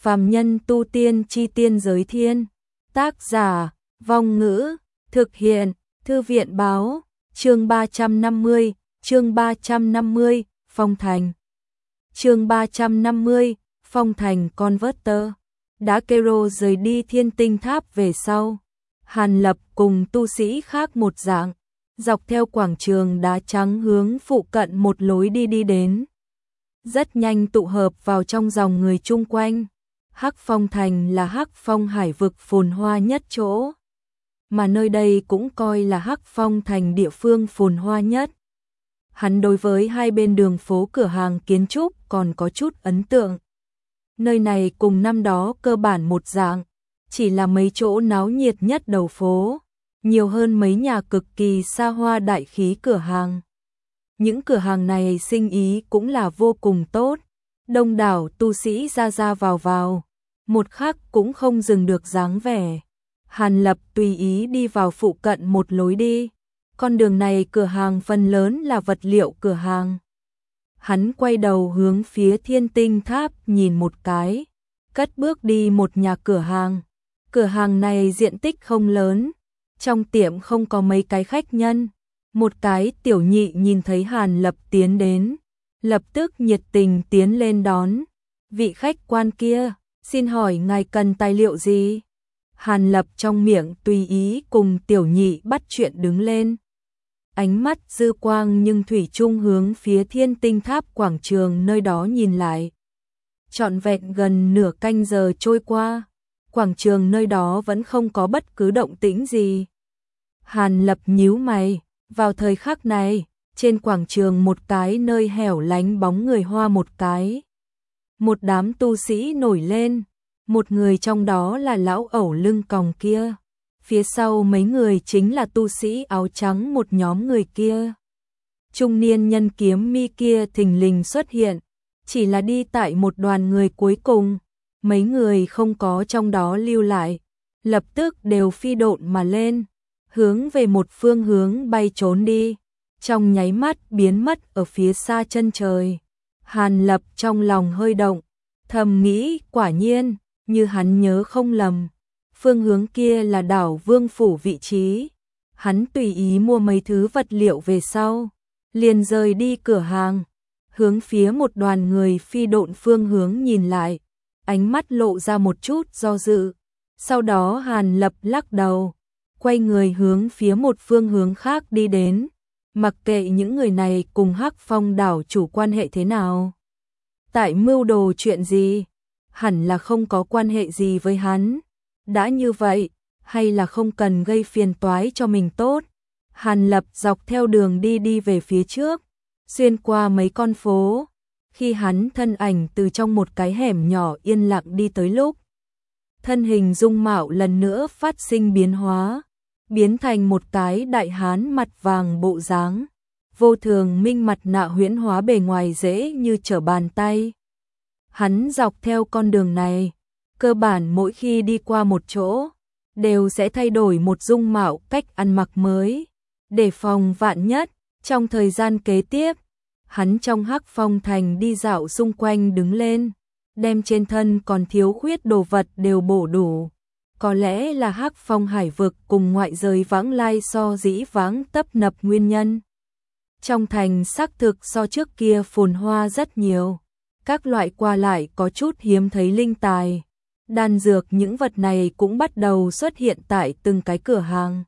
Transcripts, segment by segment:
Phàm nhân tu tiên chi tiên giới thiên. Tác giả, Vong Ngữ, thực hiện, Thư viện báo, chương 350, Phong Thành. Chương 350, Phong Thành Converter. Đã Kero rời đi Thiên Tinh Tháp về sau, Hàn Lập cùng tu sĩ khác một dạng, dọc theo quảng trường đá trắng hướng phụ cận một lối đi đến. Rất nhanh tụ hợp vào trong dòng người chung quanh. Hắc Phong Thành là Hắc Phong hải vực phồn hoa nhất chỗ, mà nơi đây cũng coi là Hắc Phong Thành địa phương phồn hoa nhất. Hắn đối với hai bên đường phố cửa hàng kiến trúc còn có chút ấn tượng. Nơi này cùng năm đó cơ bản một dạng, chỉ là mấy chỗ náo nhiệt nhất đầu phố, nhiều hơn mấy nhà cực kỳ xa hoa đại khí cửa hàng. Những cửa hàng này sinh ý cũng là vô cùng tốt, đông đảo tu sĩ ra vào, một khắc cũng không dừng được dáng vẻ. Hàn Lập tùy ý đi vào phụ cận một lối đi, con đường này cửa hàng phần lớn là vật liệu cửa hàng. Hắn quay đầu hướng phía Thiên Tinh Tháp nhìn một cái, cất bước đi một nhà cửa hàng này diện tích không lớn, trong tiệm không có mấy cái khách nhân. Một cái tiểu nhị nhìn thấy Hàn Lập tiến đến, lập tức nhiệt tình tiến lên đón. Vị khách quan kia, xin hỏi ngài cần tài liệu gì? Hàn Lập trong miệng tùy ý cùng tiểu nhị bắt chuyện đứng lên. Ánh mắt dư quang nhưng thủy chung hướng phía Thiên Tinh Tháp quảng trường nơi đó nhìn lại. Trọn vẹn gần nửa canh giờ trôi qua, quảng trường nơi đó vẫn không có bất cứ động tĩnh gì. Hàn Lập nhíu mày, vào thời khắc này, trên quảng trường một cái nơi hẻo lánh bóng người hoa một cái. Một đám tu sĩ nổi lên, một người trong đó là lão ẩu lưng còng kia. Phía sau mấy người chính là tu sĩ áo trắng một nhóm người kia. Trung niên nhân kiếm mi kia thình lình xuất hiện, chỉ là đi tại một đoàn người cuối cùng. Mấy người không có trong đó lưu lại, lập tức đều phi độn mà lên, hướng về một phương hướng bay trốn đi, trong nháy mắt biến mất ở phía xa chân trời. Hàn Lập trong lòng hơi động, thầm nghĩ quả nhiên, như hắn nhớ không lầm, phương hướng kia là đảo Vương Phủ vị trí. Hắn tùy ý mua mấy thứ vật liệu về sau, liền rời đi cửa hàng, hướng phía một đoàn người phi độn phương hướng nhìn lại, ánh mắt lộ ra một chút do dự. Sau đó Hàn Lập lắc đầu, quay người hướng phía một phương hướng khác đi đến, mặc kệ những người này cùng Hắc Phong đảo chủ quan hệ thế nào, tại mưu đồ chuyện gì, hẳn là không có quan hệ gì với hắn. Đã như vậy, hay là không cần gây phiền toái cho mình tốt. Hàn Lập dọc theo đường đi về phía trước, xuyên qua mấy con phố. Khi hắn thân ảnh từ trong một cái hẻm nhỏ yên lặng đi tới lúc, thân hình dung mạo lần nữa phát sinh biến hóa, biến thành một cái đại hán mặt vàng bộ dáng. Vô Thường Minh mặt nạ huyễn hóa bề ngoài dễ như trở bàn tay. Hắn dọc theo con đường này, cơ bản mỗi khi đi qua một chỗ, đều sẽ thay đổi một dung mạo cách ăn mặc mới, để phòng vạn nhất. Trong thời gian kế tiếp, hắn trong Hắc Phong Thành đi dạo xung quanh đứng lên, đem trên thân còn thiếu khuyết đồ vật đều bổ đủ. Có lẽ là Hắc Phong hải vực cùng ngoại giới vãng lai so dĩ vãng tấp nập nguyên nhân. Trong thành xác thực so trước kia phồn hoa rất nhiều, các loại qua lại có chút hiếm thấy linh tài, đan dược, những vật này cũng bắt đầu xuất hiện tại từng cái cửa hàng.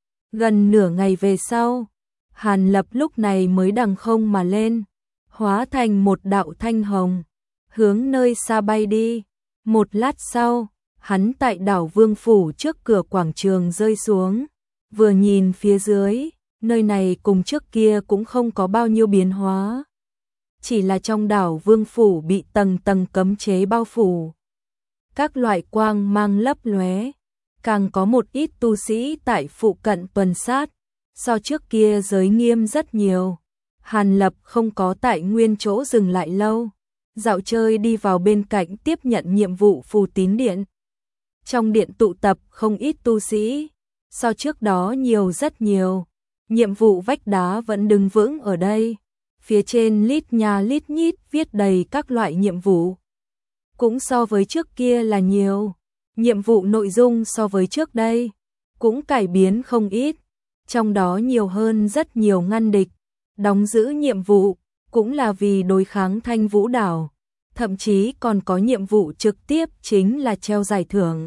Gần nửa ngày về sau, Hàn Lập lúc này mới đằng không mà lên, hóa thành một đạo thanh hồng, hướng nơi xa bay đi. Một lát sau, hắn tại đảo Vương Phủ trước cửa quảng trường rơi xuống, vừa nhìn phía dưới, nơi này cùng trước kia cũng không có bao nhiêu biến hóa. Chỉ là trong đảo Vương Phủ bị tầng tầng cấm chế bao phủ, các loại quang mang lấp lóe, càng có một ít tu sĩ tại phụ cận tuần sát, so trước kia giới nghiêm rất nhiều. Hàn Lập không có tại nguyên chỗ dừng lại lâu, dạo chơi đi vào bên cạnh tiếp nhận nhiệm vụ Phù Tín Điện. Trong điện tụ tập không ít tu sĩ, so trước đó nhiều rất nhiều. Nhiệm vụ vách đá vẫn đứng vững ở đây, phía trên lít nha lít nhít viết đầy các loại nhiệm vụ. cũng so với trước kia là nhiều. Nhiệm vụ nội dung so với trước đây cũng cải biến không ít, trong đó nhiều hơn rất nhiều ngăn địch, đóng giữ nhiệm vụ, cũng là vì đối kháng Thanh Vũ đảo, thậm chí còn có nhiệm vụ trực tiếp chính là treo giải thưởng.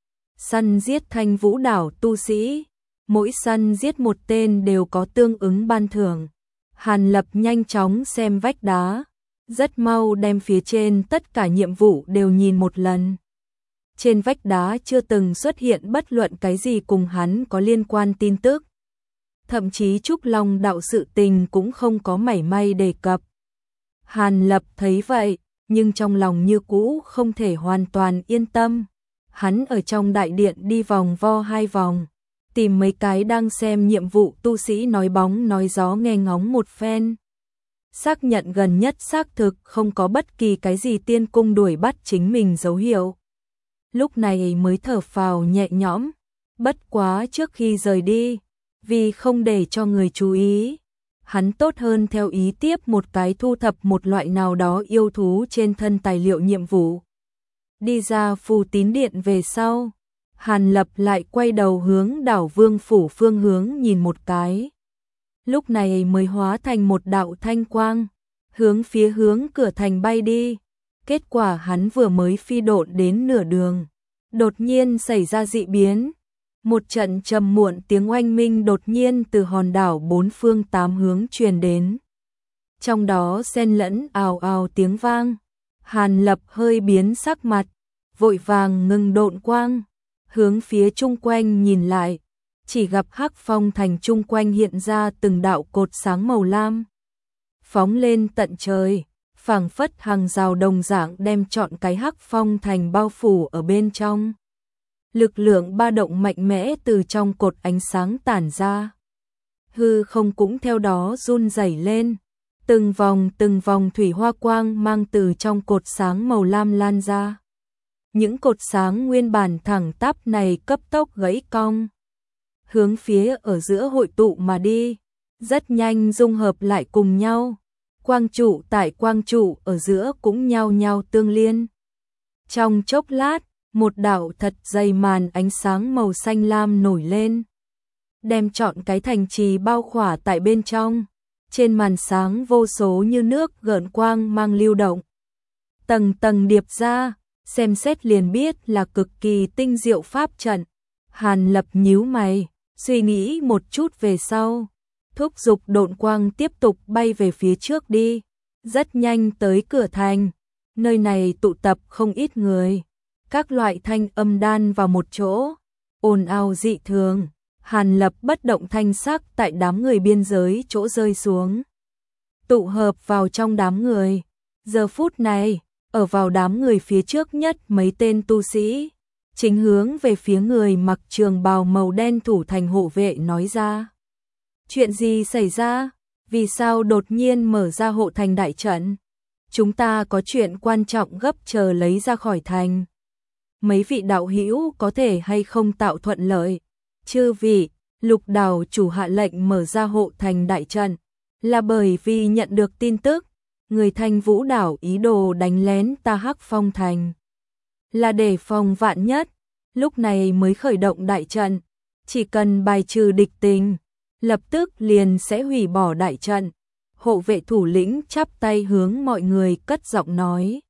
Săn giết Thanh Vũ đảo tu sĩ, mỗi săn giết một tên đều có tương ứng ban thưởng. Hàn Lập nhanh chóng xem vách đá, rất mau đem phía trên tất cả nhiệm vụ đều nhìn một lần. Trên vách đá chưa từng xuất hiện bất luận cái gì cùng hắn có liên quan tin tức. Thậm chí Trúc Long đạo sự tình cũng không có mảy may đề cập. Hàn Lập thấy vậy, nhưng trong lòng như cũ không thể hoàn toàn yên tâm. Hắn ở trong đại điện đi vòng vo 2 vòng, tìm mấy cái đang xem nhiệm vụ tu sĩ nói bóng nói gió nghe ngóng một phen. Xác nhận gần nhất xác thực không có bất kỳ cái gì tiên cung đuổi bắt chính mình dấu hiệu. Lúc này mới thở phào nhẹ nhõm, bất quá trước khi rời đi, vì không để cho người chú ý, hắn tốt hơn theo ý tiếp một cái thu thập một loại nào đó yêu thú trên thân tài liệu nhiệm vụ. Đi ra Phù Tín Điện về sau, Hàn Lập lại quay đầu hướng đảo Vương Phủ phương hướng nhìn một cái. Lúc này mới hóa thành một đạo thanh quang, hướng cửa thành bay đi. Kết quả hắn vừa mới phi độn đến nửa đường, đột nhiên xảy ra dị biến. Một trận trầm muộn tiếng oanh minh đột nhiên từ hòn đảo 4 phương 8 hướng truyền đến. Trong đó xen lẫn ào ào tiếng vang. Hàn Lập hơi biến sắc mặt, vội vàng ngừng độn quang, hướng phía chung quanh nhìn lại, chỉ gặp Hắc Phong thành chung quanh hiện ra từng đạo cột sáng màu lam, phóng lên tận trời, phảng phất hàng rào đồng dạng đem trọn cái Hắc Phong thành bao phủ ở bên trong. Lực lượng ba động mạnh mẽ từ trong cột ánh sáng tản ra. Hư không cũng theo đó run rẩy lên, từng vòng thủy hoa quang mang từ trong cột sáng màu lam lan ra. Những cột sáng nguyên bản thẳng tắp này cấp tốc gãy cong, hướng phía ở giữa hội tụ mà đi, rất nhanh dung hợp lại cùng nhau. Quang trụ tại quang trụ ở giữa cũng nhau nhau tương liên. Trong chốc lát, một đạo thật dày màn ánh sáng màu xanh lam nổi lên, đem trọn cái thành trì bao khỏa tại bên trong. Trên màn sáng vô số như nước gợn quang mang lưu động, tầng tầng điệp ra, xem xét liền biết là cực kỳ tinh diệu pháp trận. Hàn Lập nhíu mày, suy nghĩ một chút về sau, thúc giục độn quang tiếp tục bay về phía trước đi. Rất nhanh tới cửa thành, nơi này tụ tập không ít người, các loại thanh âm đan vào một chỗ, ồn ào dị thường. Hàn Lập bất động thanh sắc tại đám người biên giới chỗ rơi xuống, tụ hợp vào trong đám người. Giờ phút này, ở vào đám người phía trước nhất mấy tên tu sĩ, chính hướng về phía người mặc trường bào màu đen thủ thành hộ vệ nói ra. Chuyện gì xảy ra? Vì sao đột nhiên mở ra hộ thành đại trận? Chúng ta có chuyện quan trọng gấp chờ lấy ra khỏi thành. Mấy vị đạo hữu có thể hay không tạo thuận lợi? Chư vị, Lục đảo chủ hạ lệnh mở ra hộ thành đại trận, là bởi vì nhận được tin tức, người Thanh Vũ đảo ý đồ đánh lén ta Hắc Phong thành. Là để phòng vạn nhất, lúc này mới khởi động đại trận, chỉ cần bài trừ địch tình, lập tức liền sẽ hủy bỏ đại trận. Hộ vệ thủ lĩnh chắp tay hướng mọi người cất giọng nói.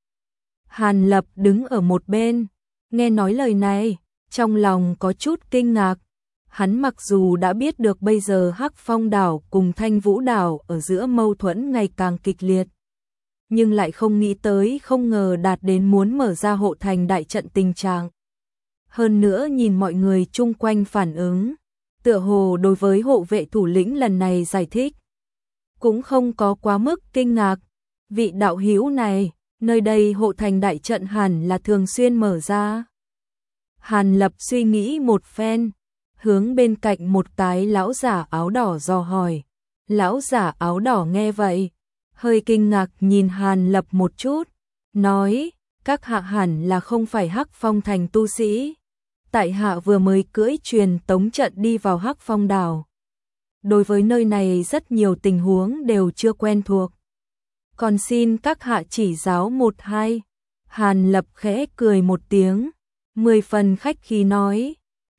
Hàn Lập đứng ở một bên, nghe nói lời này, trong lòng có chút kinh ngạc. Hắn mặc dù đã biết được bây giờ Hắc Phong đảo cùng Thanh Vũ đảo ở giữa mâu thuẫn ngày càng kịch liệt, nhưng lại không nghĩ tới không ngờ đạt đến muốn mở ra hộ thành đại trận tình trạng. Hơn nữa nhìn mọi người chung quanh phản ứng, tựa hồ đối với hộ vệ thủ lĩnh lần này giải thích cũng không có quá mức kinh ngạc. Vị đạo hữu này, nơi đây hộ thành đại trận hẳn là thường xuyên mở ra. Hàn Lập suy nghĩ một phen, hướng bên cạnh một cái lão giả áo đỏ dò hỏi. Lão giả áo đỏ nghe vậy, hơi kinh ngạc nhìn Hàn Lập một chút, nói, các hạ hẳn là không phải Hắc Phong thành tu sĩ. Tại hạ vừa mới cưỡi truyền tống trận đi vào Hắc Phong đảo. Đối với nơi này rất nhiều tình huống đều chưa quen thuộc. Còn xin các hạ chỉ giáo một hai. Hàn Lập khẽ cười một tiếng, 10 phần khách khí nói,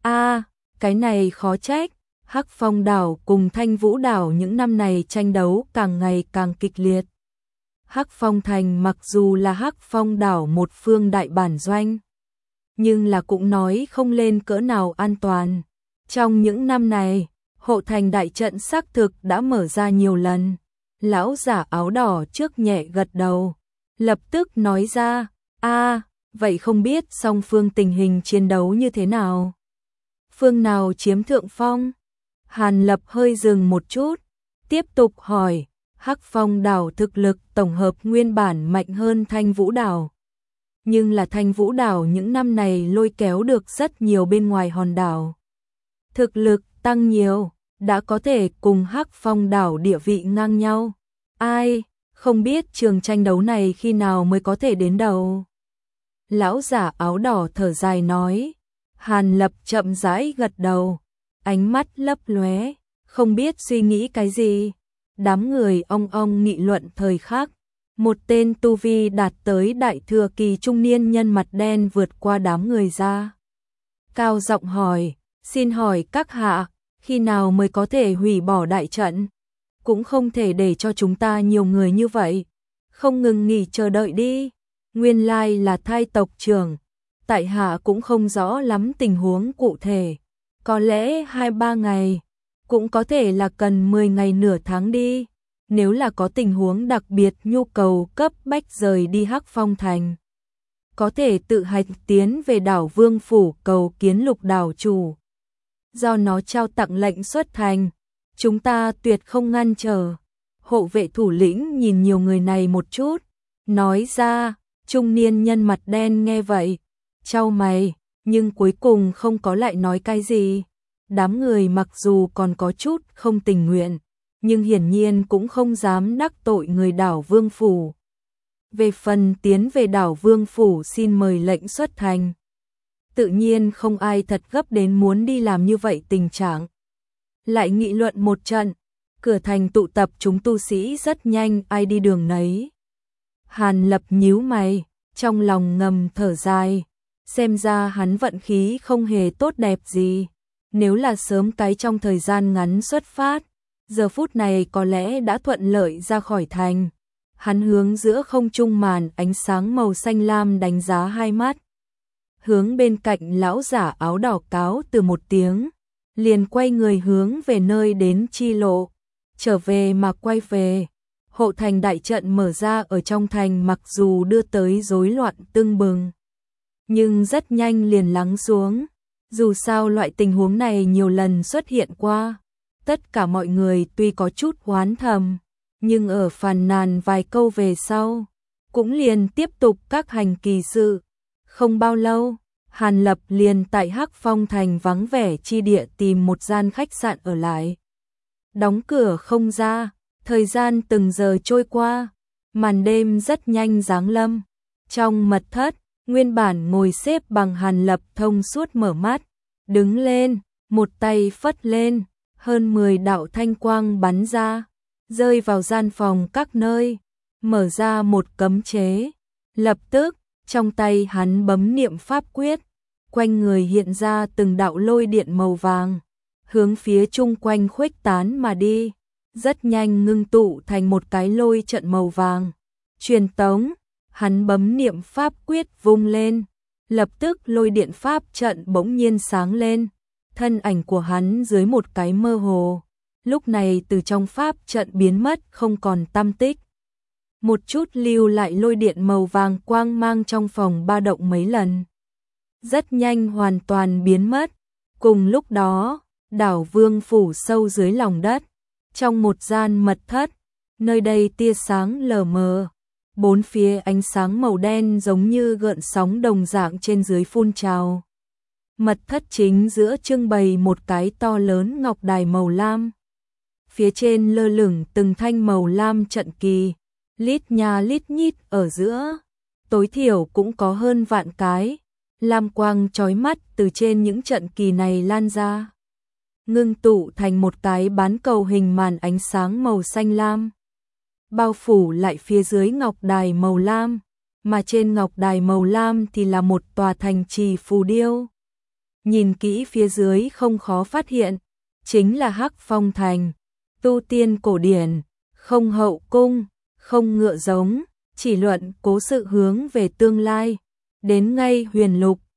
cái này khó trách, Hắc Phong đảo cùng Thanh Vũ đảo những năm này tranh đấu càng ngày càng kịch liệt. Hắc Phong thành mặc dù là Hắc Phong đảo một phương đại bản doanh, nhưng là cũng nói không lên cỡ nào an toàn. Trong những năm này, hộ thành đại trận xác thực đã mở ra nhiều lần. Lão giả áo đỏ trước nhẹ gật đầu, lập tức nói ra, vậy không biết song phương tình hình chiến đấu như thế nào? Phương nào chiếm thượng phong? Hàn Lập hơi dừng một chút, tiếp tục hỏi, Hắc Phong đảo thực lực tổng hợp nguyên bản mạnh hơn Thanh Vũ đảo. Nhưng là Thanh Vũ đảo những năm này lôi kéo được rất nhiều bên ngoài hòn đảo. Thực lực tăng nhiều, đã có thể cùng Hắc Phong đảo địa vị ngang nhau. Ai, không biết trường tranh đấu này khi nào mới có thể đến đầu. Lão giả áo đỏ thở dài nói. Hàn Lập chậm rãi gật đầu, ánh mắt lấp lóe, không biết suy nghĩ cái gì. Đám người ong ong nghị luận thời khắc, một tên tu vi đạt tới đại thừa kỳ trung niên nhân mặt đen vượt qua đám người ra. Cao giọng hỏi, xin hỏi các hạ, khi nào mới có thể hủy bỏ đại trận? Cũng không thể để cho chúng ta nhiều người như vậy, không ngừng nghỉ chờ đợi đi. Nguyên lai là Thai tộc trưởng, tại hạ cũng không rõ lắm tình huống cụ thể, có lẽ 2-3 ngày, cũng có thể là cần 10 ngày nửa tháng đi. Nếu là có tình huống đặc biệt nhu cầu cấp bách rời đi Hắc Phong thành, có thể tự hành tiến về đảo Vương Phủ cầu kiến Lục đảo chủ. Do nó trao tặng lệnh xuất thành, chúng ta tuyệt không ngăn trở. Hộ vệ thủ lĩnh nhìn nhiều người này một chút, nói ra. Trung niên nhân mặt đen nghe vậy, chau mày, nhưng cuối cùng không có lại nói cái gì. Đám người mặc dù còn có chút không tình nguyện, nhưng hiển nhiên cũng không dám đắc tội người đảo Vương Phủ. Về phần tiến về đảo Vương Phủ xin mời lệnh xuất thành, tự nhiên không ai thật gấp đến muốn đi làm như vậy tình trạng. Lại nghị luận một trận, cửa thành tụ tập chúng tu sĩ rất nhanh ai đi đường nấy. Hàn Lập nhíu mày, trong lòng ngầm thở dài, xem ra hắn vận khí không hề tốt đẹp gì. Nếu là sớm cái trong thời gian ngắn xuất phát, giờ phút này có lẽ đã thuận lợi ra khỏi thành. Hắn hướng giữa không trung màn ánh sáng màu xanh lam đánh giá hai mắt. Hướng bên cạnh lão giả áo đỏ cáo từ một tiếng, liền quay người hướng về nơi đến chi lộ, trở về mà quay về. Hộ thành đại trận mở ra ở trong thành mặc dù đưa tới rối loạn tưng bừng, nhưng rất nhanh liền lắng xuống. Dù sao loại tình huống này nhiều lần xuất hiện qua, tất cả mọi người tuy có chút oán thầm, nhưng ở phàn nàn vài câu về sau, cũng liền tiếp tục các hành kỳ sự. Không bao lâu, Hàn Lập liền tại Hắc Phong thành vắng vẻ chi địa tìm một gian khách sạn ở lại. Đóng cửa không ra. Thời gian từng giờ trôi qua, màn đêm rất nhanh giáng lâm. Trong mật thất, nguyên bản ngồi xếp bằng Hàn Lập thông suốt mở mắt, đứng lên, một tay phất lên, hơn 10 đạo thanh quang bắn ra, rơi vào gian phòng các nơi, mở ra một cấm chế. Lập tức, trong tay hắn bấm niệm pháp quyết, quanh người hiện ra từng đạo lôi điện màu vàng, hướng phía chung quanh khuếch tán mà đi. Rất nhanh ngưng tụ thành một cái lôi trận màu vàng. Truyền tống, hắn bấm niệm pháp quyết vung lên, lập tức lôi điện pháp trận bỗng nhiên sáng lên, thân ảnh của hắn dưới một cái mơ hồ, lúc này từ trong pháp trận biến mất không còn tăm tích. Một chút lưu lại lôi điện màu vàng quang mang trong phòng ba động mấy lần, rất nhanh hoàn toàn biến mất. Cùng lúc đó, đảo Vương Phủ sâu dưới lòng đất, trong một gian mật thất, nơi đây tia sáng lờ mờ, bốn phía ánh sáng màu đen giống như gợn sóng đồng dạng trên dưới phun trào. Mật thất chính giữa trưng bày một cái to lớn ngọc đài màu lam. Phía trên lơ lửng từng thanh màu lam trận kỳ, lít nha lít nhít ở giữa, tối thiểu cũng có hơn vạn cái. Lam quang chói mắt từ trên những trận kỳ này lan ra, ngưng tụ thành một cái bán cầu hình màn ánh sáng màu xanh lam, bao phủ lại phía dưới ngọc đài màu lam. mà trên ngọc đài màu lam thì là một tòa thành trì phù điêu. Nhìn kỹ phía dưới không khó phát hiện, chính là Hắc Phong Thành, tu tiên cổ điển, không hậu cung, không ngựa giống, chỉ luận cố sự hướng về tương lai, đến ngay huyền lục,